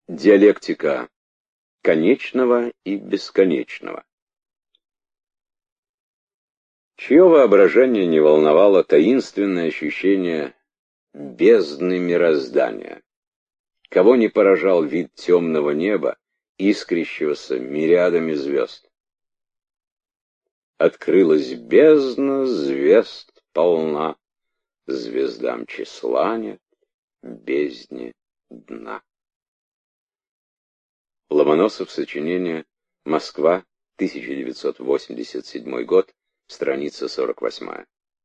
Диалектика конечного и бесконечного. Чье воображение не волновало таинственное ощущение бездны мироздания? Кого не поражал вид темного неба, искрящегося мириадами звезд? Открылась бездна, звезд полна, звездам числа нет, бездне дна. Ломоносов, сочинение, Москва, 1987 год, страница 48.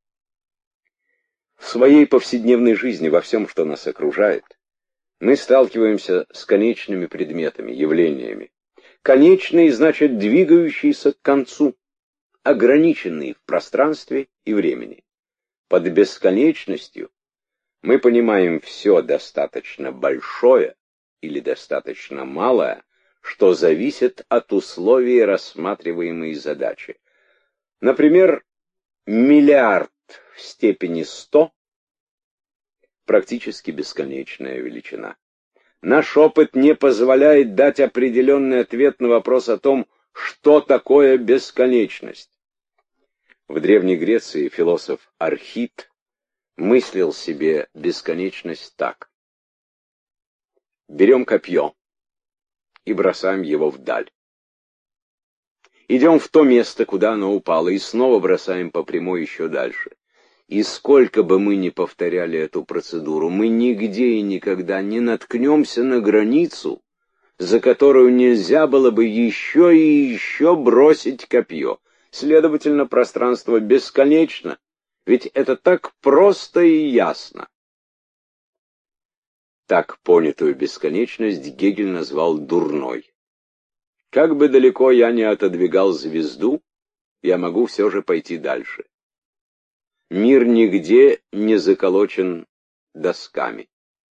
В своей повседневной жизни, во всем, что нас окружает, мы сталкиваемся с конечными предметами, явлениями. Конечные значит двигающиеся к концу, ограниченные в пространстве и времени. Под бесконечностью мы понимаем все достаточно большое или достаточно малое, что зависит от условий рассматриваемой задачи. Например, миллиард в степени 100 практически бесконечная величина. Наш опыт не позволяет дать определенный ответ на вопрос о том, что такое бесконечность. В Древней Греции философ Архит мыслил себе бесконечность так. Берем копье и бросаем его вдаль. Идем в то место, куда оно упало, и снова бросаем по прямой еще дальше. И сколько бы мы ни повторяли эту процедуру, мы нигде и никогда не наткнемся на границу, за которую нельзя было бы еще и еще бросить копье. Следовательно, пространство бесконечно, ведь это так просто и ясно. Так понятую бесконечность Гегель назвал дурной. Как бы далеко я ни отодвигал звезду, я могу все же пойти дальше. Мир нигде не заколочен досками.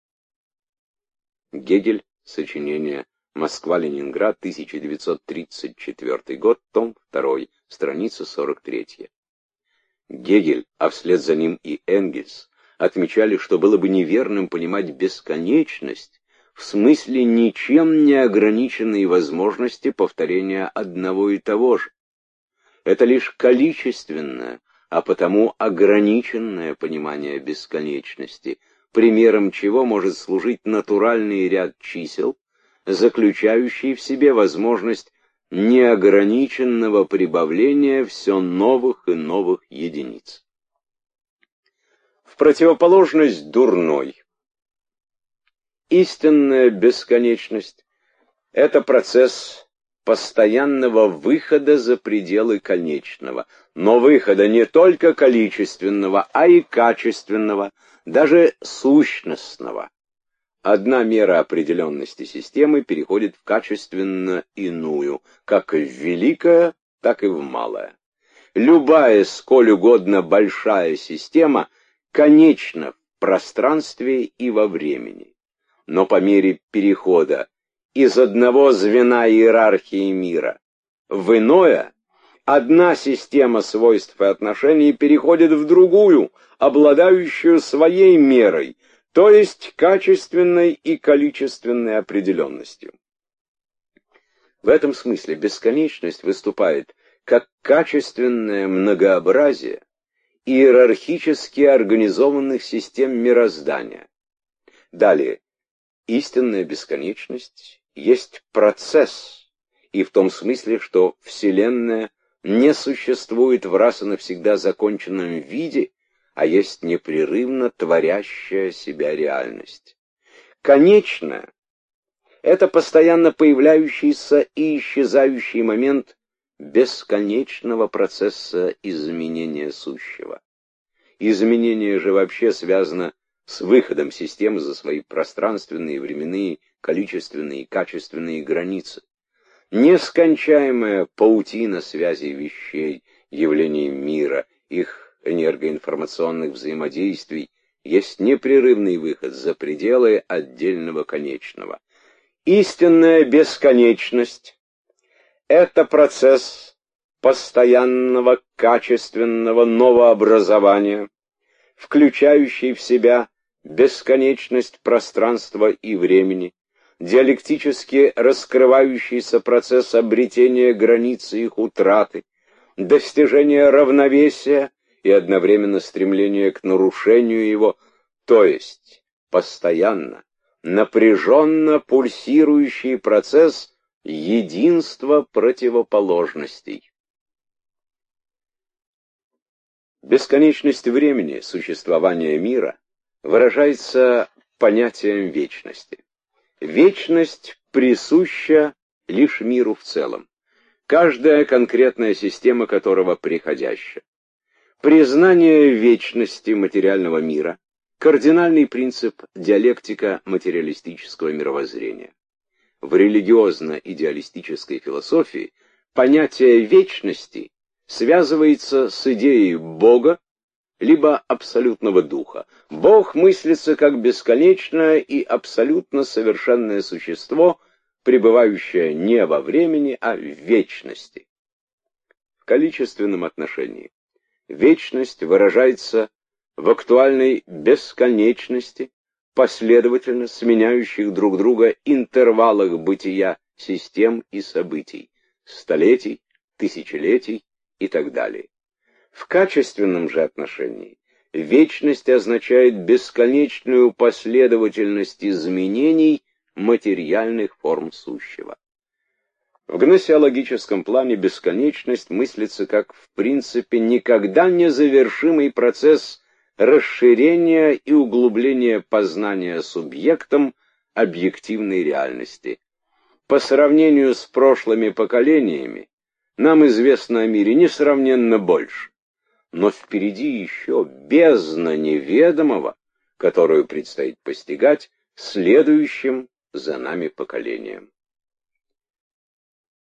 Гегель, сочинение Москва-Ленинград, 1934 год, том 2, страница 43. Гегель, а вслед за ним и Энгельс, отмечали, что было бы неверным понимать бесконечность в смысле ничем не ограниченной возможности повторения одного и того же. Это лишь количественное, а потому ограниченное понимание бесконечности, примером чего может служить натуральный ряд чисел, заключающий в себе возможность неограниченного прибавления все новых и новых единиц. В противоположность дурной, истинная бесконечность — это процесс постоянного выхода за пределы конечного, но выхода не только количественного, а и качественного, даже сущностного. Одна мера определенности системы переходит в качественно иную, как в великое, так и в малое. Любая, сколь угодно большая система, конечна в пространстве и во времени. Но по мере перехода из одного звена иерархии мира в иное, одна система свойств и отношений переходит в другую, обладающую своей мерой, то есть качественной и количественной определенностью. В этом смысле бесконечность выступает как качественное многообразие иерархически организованных систем мироздания. Далее, истинная бесконечность есть процесс, и в том смысле, что Вселенная не существует в раз и навсегда законченном виде, а есть непрерывно творящая себя реальность. Конечное — это постоянно появляющийся и исчезающий момент бесконечного процесса изменения сущего. Изменение же вообще связано с выходом системы за свои пространственные, временные, количественные и качественные границы. Нескончаемая паутина связей вещей, явлений мира, их энергоинформационных взаимодействий есть непрерывный выход за пределы отдельного конечного. Истинная бесконечность — это процесс постоянного качественного новообразования, включающий в себя бесконечность пространства и времени, диалектически раскрывающийся процесс обретения границы их утраты, достижение равновесия и одновременно стремление к нарушению его, то есть постоянно, напряженно пульсирующий процесс единства противоположностей. Бесконечность времени существования мира выражается понятием вечности. Вечность присуща лишь миру в целом, каждая конкретная система которого приходяща. Признание вечности материального мира – кардинальный принцип диалектика материалистического мировоззрения. В религиозно-идеалистической философии понятие вечности связывается с идеей Бога, либо абсолютного духа. Бог мыслится как бесконечное и абсолютно совершенное существо, пребывающее не во времени, а в вечности. В количественном отношении вечность выражается в актуальной бесконечности, последовательно сменяющих друг друга интервалах бытия систем и событий, столетий, тысячелетий и так далее. В качественном же отношении вечность означает бесконечную последовательность изменений материальных форм сущего. В гносеологическом плане бесконечность мыслится как в принципе никогда не завершимый процесс расширения и углубления познания субъектом объективной реальности. По сравнению с прошлыми поколениями нам известно о мире несравненно больше, но впереди еще бездна неведомого, которую предстоит постигать следующим за нами поколениям.